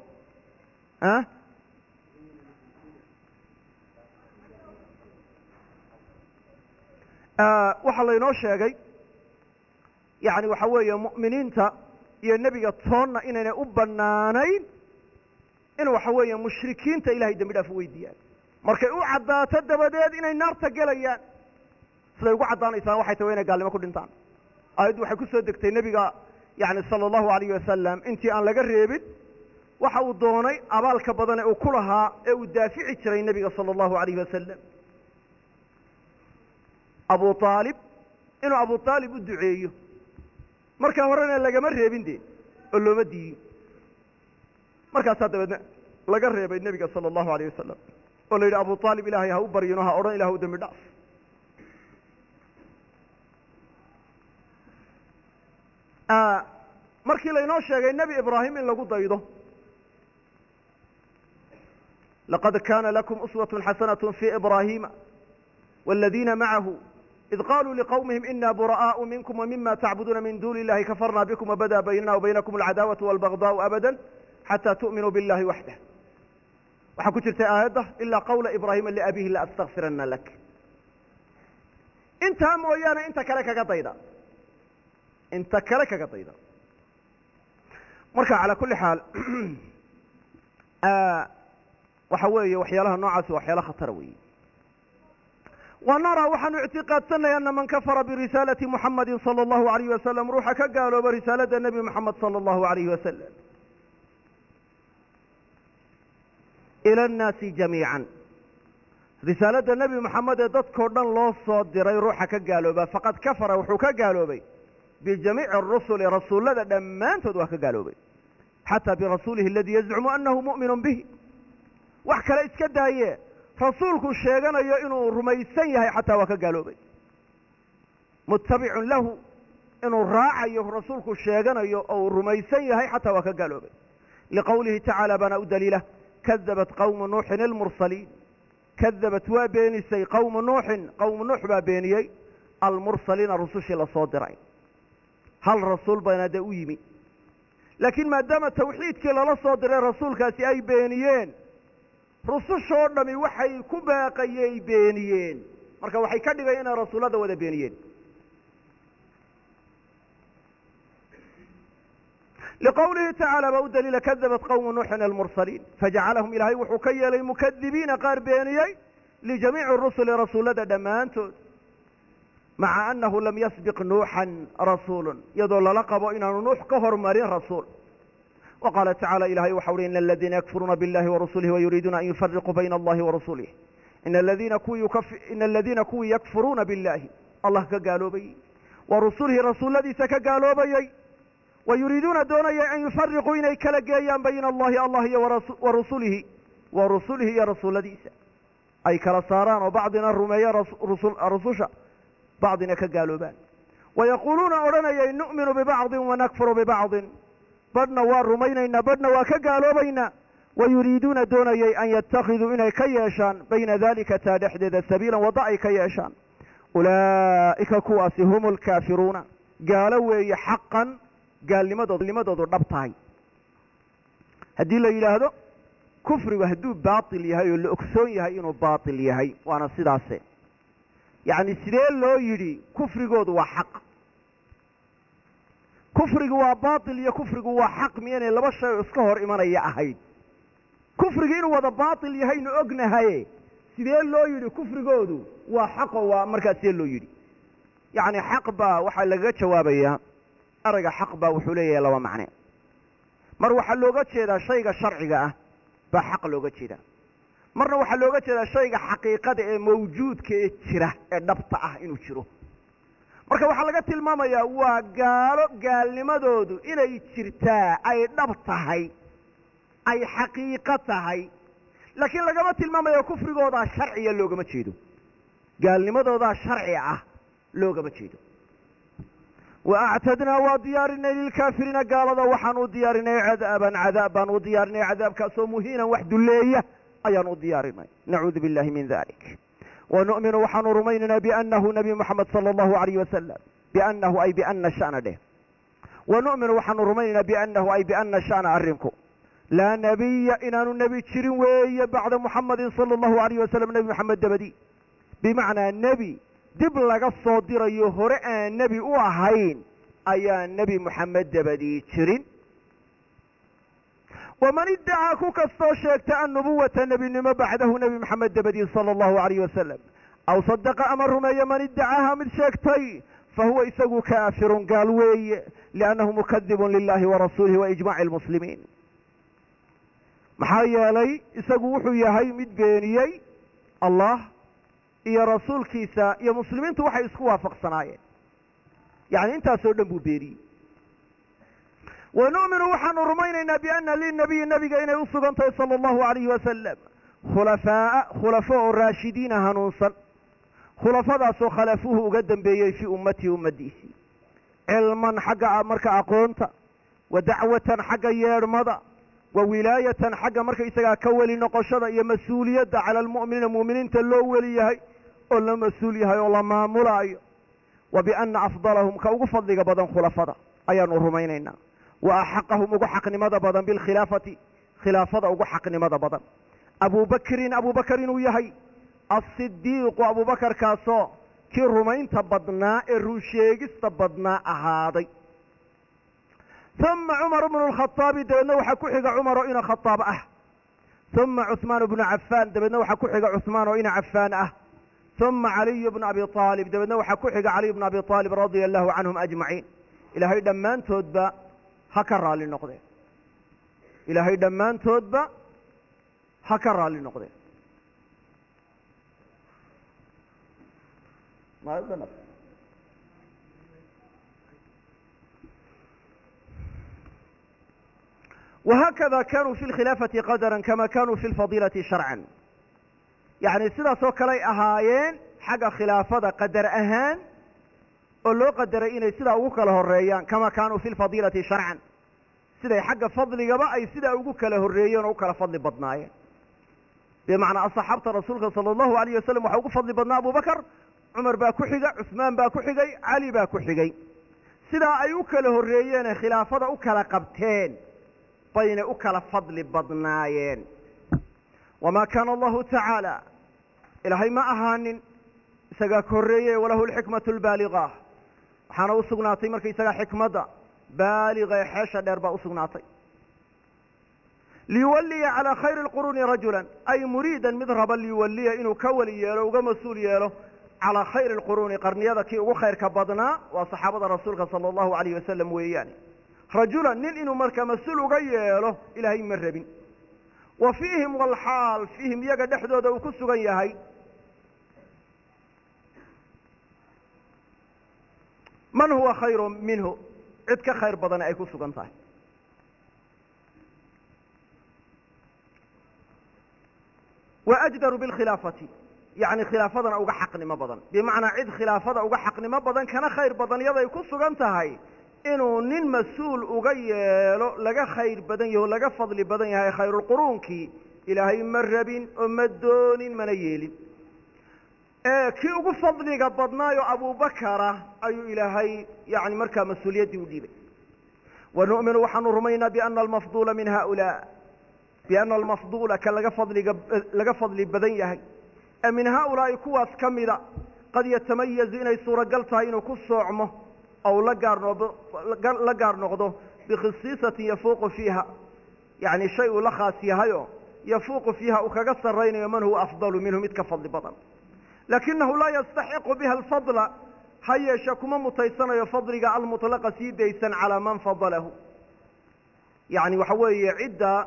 waxaa laynoo sheegay yani waxa weeye mu'miniinta iyo nebiga toonna inaynay u banaanayn in waxa weeye mushrikiinta ilahay dembi dhaaf u weydiiyaan markay u caddaato dabadeed inay naarta gelayaan siday ugu caddaanaysaan waxay tahay inay gaalnimo ku dhintaan aayaddu waxay ku soo degtay nebiga yani sala allahu alayh wasalam intii aan laga reebin waxa uu doonay abaalka badan ee uu ku lahaa ee uu daafici jiray nebiga sala allahu alayh wasalam abu aalib inuu abu aalib u duceeyo markaa horena lagama reebin de oo looma diidin markaasaa dabeedna laga reebay nebiga sala allahu alayh wasalam oo la yidhi abu aalib ilaahay ha u baryino ha odhan ilah u dembi dhaaf markii laynoo sheegay nebi ibraahim in lagu daydo laqad kana lakum uswaة xasanaة fi ibrahima wاladina macahu id qaluu liqwmihim ina bura'aaءu minkm wmima tacbuduuna min duni illahi kafarna bikm wabada baynana wabaynakum alcadaawaةu wاlbagضاءu abada xatى tu'minuu biاllahi waxdah waxaa ku jirtay aayadda ilaa qawla ibraahima liabihi laastakfirana lak intaa mooyaane inta kale kaga dayda marka calى kuli xaal waxa weeye waxyaalaha noocaasi waxyaala khatara weeye ونرى waxaanu اعtiقاadsanay أنa maن kafara brisاaلaةi محamadi صلى الlaهu عaليه وasلم ruuxa ka gaalooba risaalada nebi mحamed صلى الlaهu عaليه وasلم إlى الناasi جamيiعا risaalada nebi mحamed ee dadkao dhan loo soo diray ruuxa ka gaalooba faqad kafara wuxuu ka gaaloobay bijamiici الرuسل rasuulada dhammaantood waa ka gaaloobay xatى birasuulihi اladي yazcumu أnahu muؤmin bih wax kale iska daaye rasuulku sheeganayo inuu rumaysan yahay xataa waa ka gaaloobay mutabicun lahu inuu raacayo rasuulku sheeganayo oo uu rumaysan yahay xataa waa ka gaaloobay liqowlihi tacaala baana u daliila kadabat qawmu nuuxin almursaliin kadabat waa beenisay qawmu nuuxin qawmu nuux baa beeniyey almursaliina rusushii lasoo diray hal rasuul bayna dee u yimi laakiin maadaama tawxiidkii lala soo diray rasuulkaasi ay beeniyeen rusushoo dhami waxay ku baaqayey beeniyeen marka waxay ka dhigay inay rasuullada wada beeniyeen liqowlihi tacaala baa u daliila kadabat qowmu nuuxin almursaliin fajacalahum ilaahay wuxuu ka yeelay mukadibiina qaar beeniyey lijamiici rusuli rasuullada dhammaantood maca annahu lam yasbiq nuuxan rasuulun iyadoo lala qabo inaanu nuux ka hormarin rasuul wa qaala tacaala ilahay waxau uhi ina aladiina yakfuruuna biاllahi warasulihi wayuriiduuna an yufariquu bayna allahi warasuulih ina aladiina kuwii yakfuruuna biاllahi allah ka gaaloobayey wa rusulihi rasuulladiisa ka gaaloobayey wayuriiduuna doonayay an yufariquu inay kala geeyaan bayna allahi allah iyo warusulihi iyo rasuulladiisa ay kala saaraan oo bacdina rumeeya rususha bacdina ka gaaloobaan wayaquuluuna odhanayay nu'minu bibacdin wanakfuru bibacdin badhna waa rumaynaynaa badhna waa ka gaaloobaynaa wayuriiduuna doonayay an yattakhiduu inay ka yeeshaan bayna dalika taa dhexdeeda sabiilan wadda ay ka yeeshaan ulaa'ika kuwaasi hum alkaafiruuna gaalo weeye xaqan gaalnimadoodu dhab tahay haddii la yidhaahdo kufrigu hadduu baatil yahay oo la ogsoon yahay inuu baatil yahay waana sidaase yacni sidee loo yidhi kufrigoodu waa xaq kufrigu waa baatil iyo kufrigu waa xaq miyaynay laba shay oo iska hor imanaya ahayd kufrigi inuu wada baatil yahaynu ognahaye sidee loo yidhi kufrigoodu waa xaqo waa markaa sidee loo yidhi yacni xaq baa waxaa lagaga jawaabayaa erayga xaq baa wuxuu leeyahay laba macne mar waxaa looga jeedaa shayga sharciga ah baa xaq looga jeedaa marna waxaa looga jeedaa shayga xaqiiqada ee mawjuudka ee jira ee dhabta ah inuu jiro marka waxaa laga tilmaamayaa waa gaalo gaalnimadoodu inay jirtaa ay dhab tahay ay xaqiiqo tahay laakiin lagama tilmaamayo kufrigoodaa sharciya loogama jeedo gaalnimadoodaa sharci ah loogama jeedo waactadnaa waa diyaarinay lilkaafiriina gaalada waxaan u diyaarinay cadaaban cadaab baan u diyaarinay cadaabkaasoo muhiinan wax dulleeya ayaan u diyaarinay nacuudu billahi min dalik wanu'minu waxaanu rumaynaynaa biannahu nabi moxamed sala allahu alayh wasalam biannahu ay biana shana dheh wanu'minu waxaanu rumaynaynaa biannahu ay biana shana arrinku laa nebiya inaanu nebi jirin weeye bacda muxamadin sala allahu alayh wasalam nebi moxamed dabadi bimacnaa nebi dib laga soo dirayo hore aan nebi u ahayn ayaa nebi moxamed dabadii jirin waman iddacaa ku kastoo sheegta annubuwata nebinimo bacdahu nebi moxamed dabadii sala allahu alayh wasalam aw sadaqa ama rumeeya man iddacaaha mid sheegtay fahuwa isagu kaafirun gaal weeye liannahu mukadibun lilahi warasuulihi waijmaaci lmuslimiin maxaa yeelay isagu wuxuu yahay mid beeniyey allah iyo rasuulkiisa iyo muslimiintu waxay isku waafaqsanaayeen yacni intaasoo dhan buu beeniyey wanu'minu waxaanu rumaynaynaa bianna linabiyi nabiga inay u sugan tahay sala allahu alayhi wasalam khulafo oo raashidiina hanuunsan khulafadaasoo khalafuhu uga dambeeyey fii ummatihi ummadiisii cilman xagga marka aqoonta wa dacwatan xagga yeedhmada wa wilaayatan xagga markaysagaa ka weli noqoshada iyo mas-uuliyadda cala almu'miniina mu'miniinta loo weli yahay oo la mas-uul yahay oo la maamulaayo wa bianna afdalahum ka ugu fadliga badan khulafada ayaanu rumaynaynaa wa axaqahum ugu xaqnimada badan bilkhilaafati khilaafada ugu xaqnimada badan abubakar inuu yahay asidiiqu abubakarkaasoo kii rumaynta badnaa ee runsheegista badnaa ahaaday uma cumar bnu lkhaaabi dabeedna waxaa ku xiga cumar oo ina khaaab ah uma cuثmaan bnu cafaan dabeedna waxaa ku xiga cuثmaan oo ina cafaan ah uma caliy bnu abi aalib dabeedna waxaa ku xiga caliy bnu abi aalib radia allahu canhum ajmaciin ilaahay dhammaantoodba ha ka raalli noqdeen ilaahay dhammaantoodba ha ka raalli noqdeen وhakada kanuu fi اlkhilaafati qadra kama kanuu fi اlfadiilati sharcan yani sidaasoo kaley ahaayeen xagga khilaafada qadar ahaan oo loo qadaray inay sidaa ugu kala horeeyaan kama kanuu fi اlfadiilati sharcan siday xagga fadligaba ay sidaa ugu kala horeeyeen oo u kala fadli badnaayeen bimacnaa asaxaabta rasuulka salى اllahu alayh wasalam waxaa ugu fadli badnaa abubakr cumar baa ku xiga cuثmaan baa ku xigay cali baa ku xigay sidaa ay u kala horeeyeene khilaafada u kala qabteen bayna u kala fadli badnaayeen wamaa kaana allahu tacaala ilaahay ma ahaanin isagaa ka horreeye walahu alxikmatu albaaliga waxaana u sugnaatay markaysagaa xikmadda baaliga xeesha dheer baa u sugnaatay liyuwalliya calaa khayri اlquruuni rajulan ay muriidan mid raba liyuwalliya inuu ka weli yeelo uga mas-uul yeelo calaa khayri اlquruuni qarniyada kii ugu khayrka badnaa waa saxaabada rasuulka sala allahu alayh wasalam weeyaane rajulan nin inuu markaa mas-uul uga yeelo ilaahay ma rabin wa fiihim walxaal fiihim iyaga dhexdooda uu ku sugan yahay man huwa khayru minhu cid ka khayr badana ay ku sugan tahay wa ajdaru bilkhilaafati yacni khilaafadana uga xaqnimo badan bimacnaa cid khilaafada uga xaqnimo badan kana khayr badan yaday ku sugan tahay inuu nin mas-uul uga yeelo laga khayr badan yaho laga fadli badan yahay khayrulquruunkii ilaahay ma rabin oo ma doonin mana yeelin kii ugu fadliga badnaayo abubakara ayuu ilaahay yani markaa mas-uuliyaddii u dhiibay wanu'minu waxaanu rumaynaa biana almafduula min haulaa biana almafduula ka laga fadli badan yahay ee min haaulaa'i kuwaas ka mida qad yatamayazu inay suuragal tahay inuu ku soocmo ou la gaar noqdo bikhisiisatin yafuuqu fiiha yani shay uu la khaas yahayo yafuuqu fiiha uu kaga saraynayo man huwa afdalu minhu mid ka fadli badan lakinahu laa yastaxiqu biha alfadla ha yeeshe kuma mutaysanayo fadliga almutlaqa sii daysan calaa man fadalahu yani waxa weeye cidda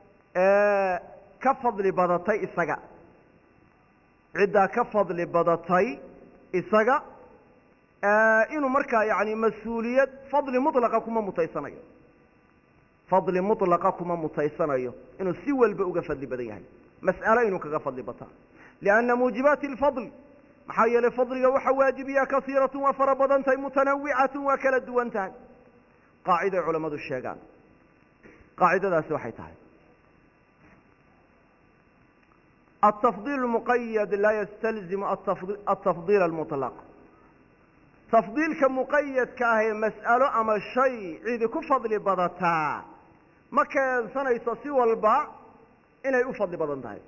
ka fadli badatay isaga ciddaa ka fadli badatay isaga inuu markaa yani mas-uuliyad fadli mulaqa kuma mutaysanayo fadli mulaqa kuma mutaysanayo inuu si walba uga fadli badan yahay mas'alo inuu kaga fadli bataa lianna muujibaati alfadl maxaa yeelay fadliga waxa waajibiya kasiiratun waa fara badan tahay mutanawicatun waa kala duwan tahay qaaciday culammadu sheegaan qaacidadaasi waxay tahay altafdiil muqayad laa yastalzimu altafdiil almuطlaq tafdiilka muqayadka ahee mas'alo ama shay cidi ku fadli badataa ma keensanayso si walba inay u fadli badan tahay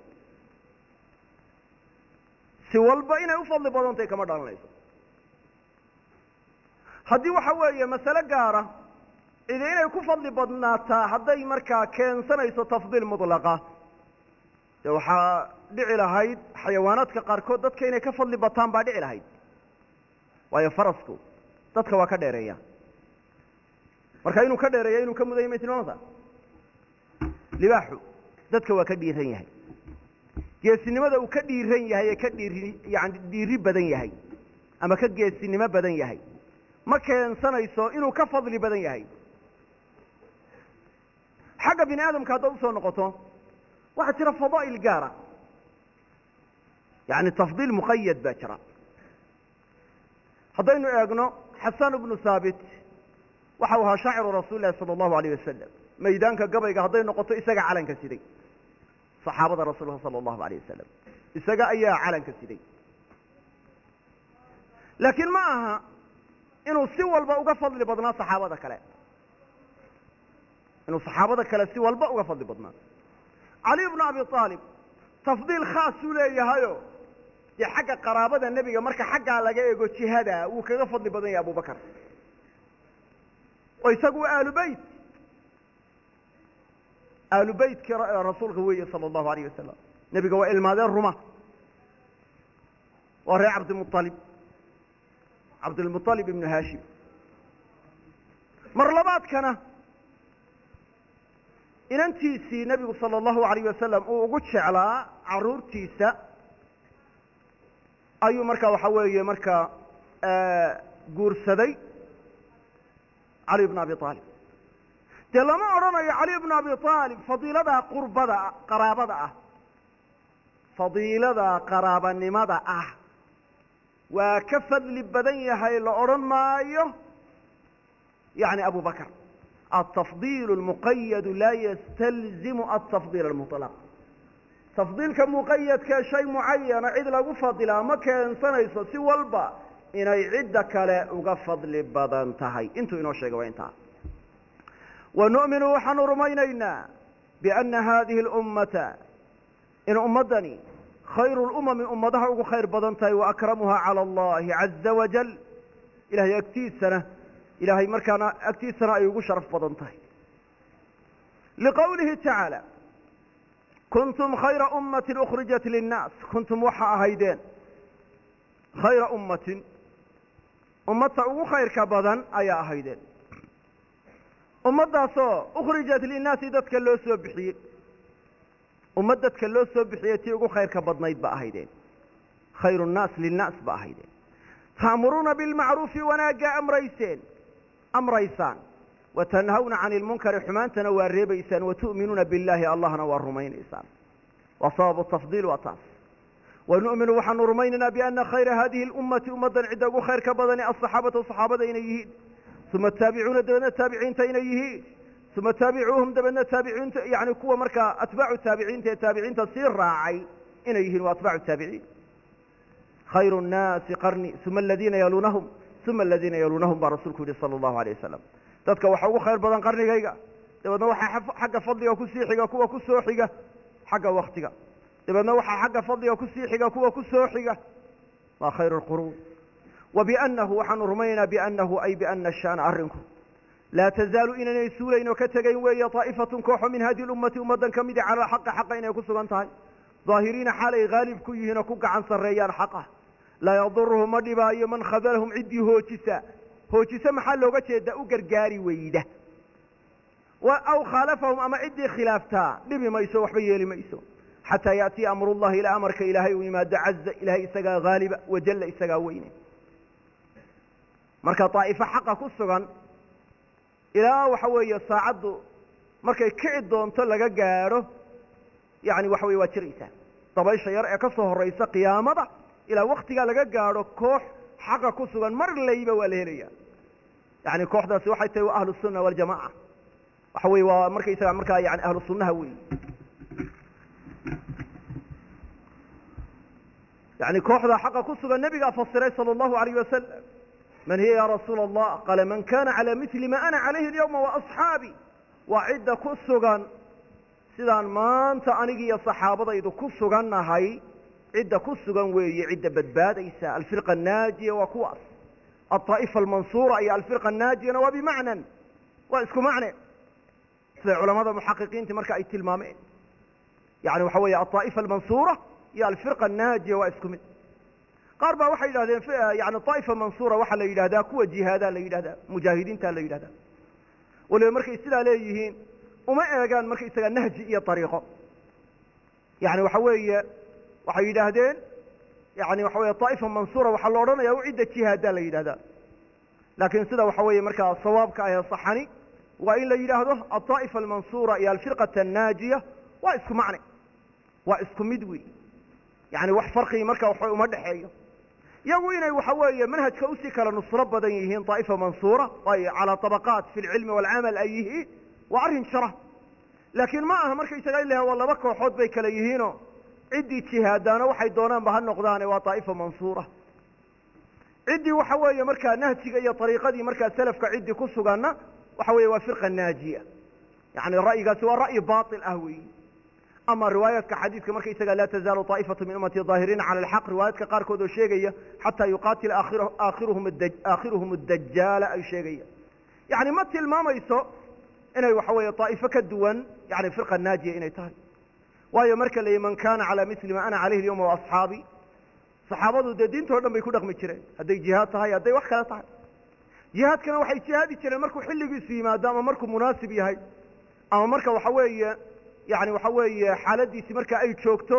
si walba inay u fadli badan tahay kama dhalanayso haddii waxa weeye masale gaara cidi inay ku fadli badnaataa hadday markaa keensanayso tafdiil mutlaqa dee waxaa dhici lahayd xayawaanaadka qaarkood dadka inay ka fadli bataan baa dhici lahayd waayo farasku dadka waa ka dheereeya marka inuu ka dheereeya inuu ka mudan yahay matilmaamta libaaxu dadka waa ka dhiiran yahay geesinimada uu ka dhiiran yahay ee ka yani dhiiri badan yahay ama ka geesinimo badan yahay ma keensanayso inuu ka fadli badan yahay xagga bini aadamka haddaad usoo noqoto waxaa jira fadaa'il gaara yani tafdiil muqayad baa jira haddaynu eegno xasan ibnu haabit waxa u ahaa shaaciru rasuuli lahi sala allahu alayh wasalam maydaanka gabayga hadday noqoto isaga calanka siday saxaabada rasuulka sala allahu alayh wasalam isaga ayaa calanka siday laakiin ma aha inuu si walba uga fadli badnaa saxaabada kale inuu saxaabada kale si walba uga fadli badnaa cali bnu abi aalib tafdiil khaasuu leeyahayo dee xagga qaraabada nebiga marka xaggaa laga eego jihada wuu kaga fadli badan yahay abubakar oo isagu waa aalu beytkii rasuulka weeye sala allahu alayh wasalam nebiga waa ilmaadeen ruma waa reer cabdilmuطalib ibnu haashim mar labaadkana inantiisii nebigu sala allahu alayh wasalam uu ugu jeclaa caruurtiisa ayuu markaa waxa weeye markaa guursaday cali bn abi aalib dee lama odhanayo cali bn abi aalib fadiiladaa qaraabada ah fadiilada qaraabanimada ah waa ka fadli badan yahay la odhan maayo yani abu bakr altafdiil اlmuqayadu laa yastalzimu altafdiil almuطlaq tafdiilka muqayadkee shay mucayana cid lagu fadilaa ma keensanayso si walba inay cidda kale uga fadli badan tahay intuu inoo sheegay waa intaa wanu'minu waxaanu rumaynaynaa biana hadihi اlummata in ummaddani khayru lumami ummadaha ugu khayr badan tahay waakramuha calى allahi caza wajal ilahay agtiisana ilaahay markaana agtiisana ay ugu sharaf badan tahay liqowlihi tacaala kuntum khayra ummatin ukhrijat linnaas kuntum waxa ahaydeen khayra ummatin ummadta ugu khayrka badan ayaa ahaydeen ummaddaasoo ukhrijat linnaasi dadka loo soo bixiyey ummad dadka loo soo bixiyey tii ugu khayrka badnayd ba ahaydeen khayru nnaas linnaas ba ahaydeen ta'muruuna bilmacruufi wanaagga amraysaan watanhawna cani ilmunkari xumaantana waa reebaysaan watu'minuuna billaahi allahna waa rumaynaysaan waa sababu tafdiil waa taas wanu'minu waxaanu rumaynaynaa biana khayra hadihi اlummati ummaddan cidda ugu khayrka badani asaxaabatu saxaabada inay yihiin uma taabicuuna dabeedna taabiciinta inay yihiin uma taabicuuhum dabeedna taabiciinta yani kuwa markaa atbaacu taabiciinta ee taabiciinta sii raacay inay yihiin waa atbaacu taabiciin khayru الnaasi qarni uma aladiina yaluunahum uma aladiina yaluunahum baa rasuulku yihi salى اllahu alيyه wasalam dadka waxa ugu khayr badan qarnigayga dabeedna waxaa xagga fadliga kusii xiga kuwa ku soo xiga xagga waktiga dabeedna waxaa xagga fadliga kusii xiga kuwa ku soo xiga waa khayru اlquruun wabiannahu waxaanu rumaynaynaa biannahu ay biana shana arrinku laa tazaalu inaynay suulayn oo ka tegayn weeye طaa'ifatun kooxo min hadihi اlummati ummaddan ka midi cala alxaqi xaqa inay ku sugan tahay daahiriina xaalay haalib ku yihiin oo ku gacan sarreeyaan xaqa laa yaduruhu ma dhibaayo man khadalahum ciddii hoojisa maxaa looga jeedaa u gargaari weyda aw khaalafahum ama ciddii khilaaftaa dhibi mayso waxba yeeli mayso xataa yaأtiya amrullahi ilaa amarka ilaahay uu yimaado caza ilahay isagaa haaliba wajalla isagaa weyne marka daa'ifo xaqa ku sugan ilaa waxa weeye saacaddu markay kici doonto laga gaadho yani waxa weye waa jiraysaa dabaysha yar ee ka soo horaysa qiyaamada ilaa waktigaa laga gaadho koox xaqa ku sugan mar layba waa la helaya yani kooxdaasi waxay tahay waa ahlu الsuna waljamaca waxa weye waa markaysaga markaa yani ahlu sunnaha wey yani kooxda xaqa ku sugan nebigaa fasiray salى اllahu alayh wasalam man hiya ya rasuula allah qaala man kana calى mili ma ana calayhi اlyawma waasxaabi waa cidda ku sugan sidaan maanta anigi iyo saxaabadaydu ku sugannahay cidda ku sugan weeye cidda badbaadaysa alfirqa annaajiya waa kuwaas alطaa'ifa almansuura iyo alfirqa annaajiyana waa bimacnan waa isku macne siday culamada muxaqiqiinta marka ay tilmaameen yani waxa weeye alطaa'ifa almansuura iyo alfirqa annaajiya waa isku mid qaar baa waxay yidhahdeen yani طaa'ifa mansuura waxaa la yidhahdaa kuwa jihaadaa la yidhahdaa mujaahidiinta la yidhahdaa waliba markay sidaa leeyihiin uma eegaan markaysaga nahji iyo ariiqo yani waxa weeye waxay yidhaahdeen yani waxa weye طaa'ifa mansuura waxaa la odhanaya u cidda jihaadaa la yidhahdaa laakiin sida waxa weeye markaa sawaabka ahee saxani waa in la yidhaahdo alطaa'ifa almansuura iyo alfirqata annaajiya waa isku macne waa isku mid wey yani wax farqigi marka waxba uma dhexeeyo iyagu inay waxa weeye manhajka usii kala nusro badan yihiin طaa'ifa mansuura ay calى طabaqaat fi اlcilmi wاlcamal ay yihiin waa arrin jara laakiin ma aha markaysaga in la waa laba kooxood bay kala yihiinoo ciddii jihaadaana waxay doonaanba ha noqdaane waa طaa'ifa mansuura ciddii waxa weeye markaa nahjiga iyo ariiqadii markaa selafka ciddii ku suganna waxa weeye waa firqa naajiya yani ra'yigaasi waa ra'yi baطil ah weyi ama riwaayaadka xadiidka markaysaga laa tazaalu طaa'ifatu min ummati ظaahiriina cala alxaq riwaayaadka qaarkood oo sheegaya xataa yuqaatila aakhiruhum اdajaala ay sheegaya yani ma tilmaamayso inay waxa weeye طaa'ifo ka duwan yani firqa naajiya inay tahay waayo marka la yihi man kana calى mili ma ana calayhi اlyawma waasxaabi saxaabadu dee diinta o dhan bay ku dhaqmi jireen hadday jihaad tahay hadday wax kale tahay jihaadkana waxay jihaadi jireen markuu xilligiisu yimaado ama markuu munaasib yahay ama marka waxa weeye yani waxa weeye xaaladiisi marka ay joogto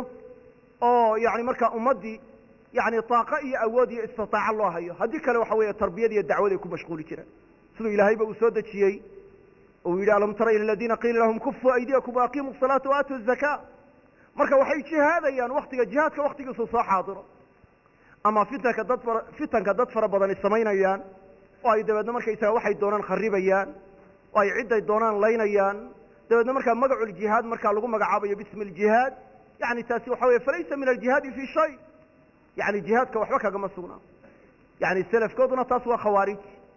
oo yani markaa ummaddii yani طaaqo iyo awood iyo istiطaaco loo hayo haddii kale waxa weeye tarbiyad iyo dacwad ay ku mashquuli jireen siduu ilaahayba uu soo dejiyey uu yidhi alam tara ila aladiina qiila lahum kufuu aydiyakum waaqimu الصalaata waatuu الzaka marka waxay jihaadayaan waktiga jihaadka waktigiisu soo xaadiro ama fitanka dad fara badani samaynayaan oo ay dabeedna markaysaga waxay doonaan kharibayaan oo ay cidday doonaan laynayaan dabeedna markaa magaculjihaad markaa lagu magacaabayo bismi اljihaad yani taasi waxa weye falaysa min aljihaadi fi shay yani jihaadka waxba kagama sugnaa yani selafkooduna taas waa khawaarij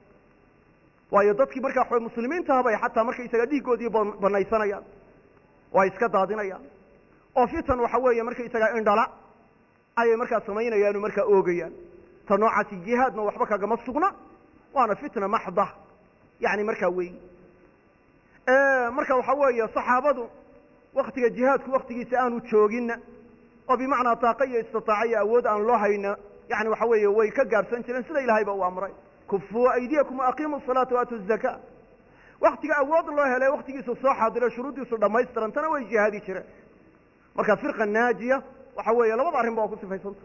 waayo dadkii markaa wa muslimiintaha bay xataa markaysaga dhiigoodii banaysanayaan oo ay iska daadinayaan oo fitan waxa weeye markaysaga indhala ayay markaa samaynayaan oo markaa oogayaan ta noocaasi jihaadna waxba kagama sugna waana fitna maxda yani markaa wey marka waxa weeye saxaabadu waktiga jihaadku waktigiisa aanu jooginna oo bimacnaa taaqa iyo istitaaca iyo awood aan loo hayna yani waxa weeye way ka gaabsan jireen sida ilaahay ba uu amray kufuu aydiyakum waaqiimu salaata waatu zaka waktiga awood loo helay waktigiisu soo xaadiro shuruuddiisu dhammaystirantana way jihaadi jireen marka firqa naajiya waxa weeye labada arrin ba waa ku sifaysanta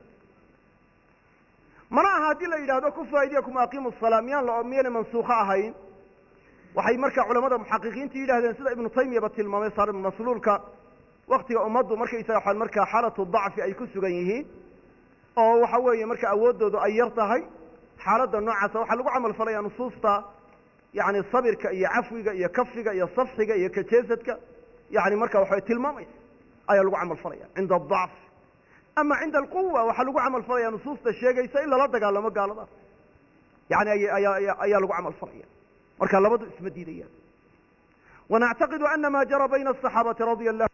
mana aha haddii la yidhaahdo kufuu aydiyakum waaqiimu salaa miyana mansuukho ahayn waxay marka culamada muxaqiqiinta yidhahdeen sida ibnu taymiyaba tilmaamay saar ibnu masluulka waktiga ummaddu markaysaga waxaan markaa xaalatu dacfi ay ku sugan yihiin oo waxa weeye marka awooddoodu ay yar tahay xaaladda noocaasa waxaa lagu camal falaya nusuusta yani sabirka iyo cafwiga iyo kafiga iyo safxiga iyo kajeesadka yani marka waxay tilmaamaysa ayaa lagu camal falaya cinda adacf ama cinda alquwa waxaa lagu camal falaya nusuusta sheegaysa in lala dagaalamo gaalada yani ayaa lagu camal falaya marka labadu isma diidayaan wanactaqidu ana ma jara bayna asaxaabati radia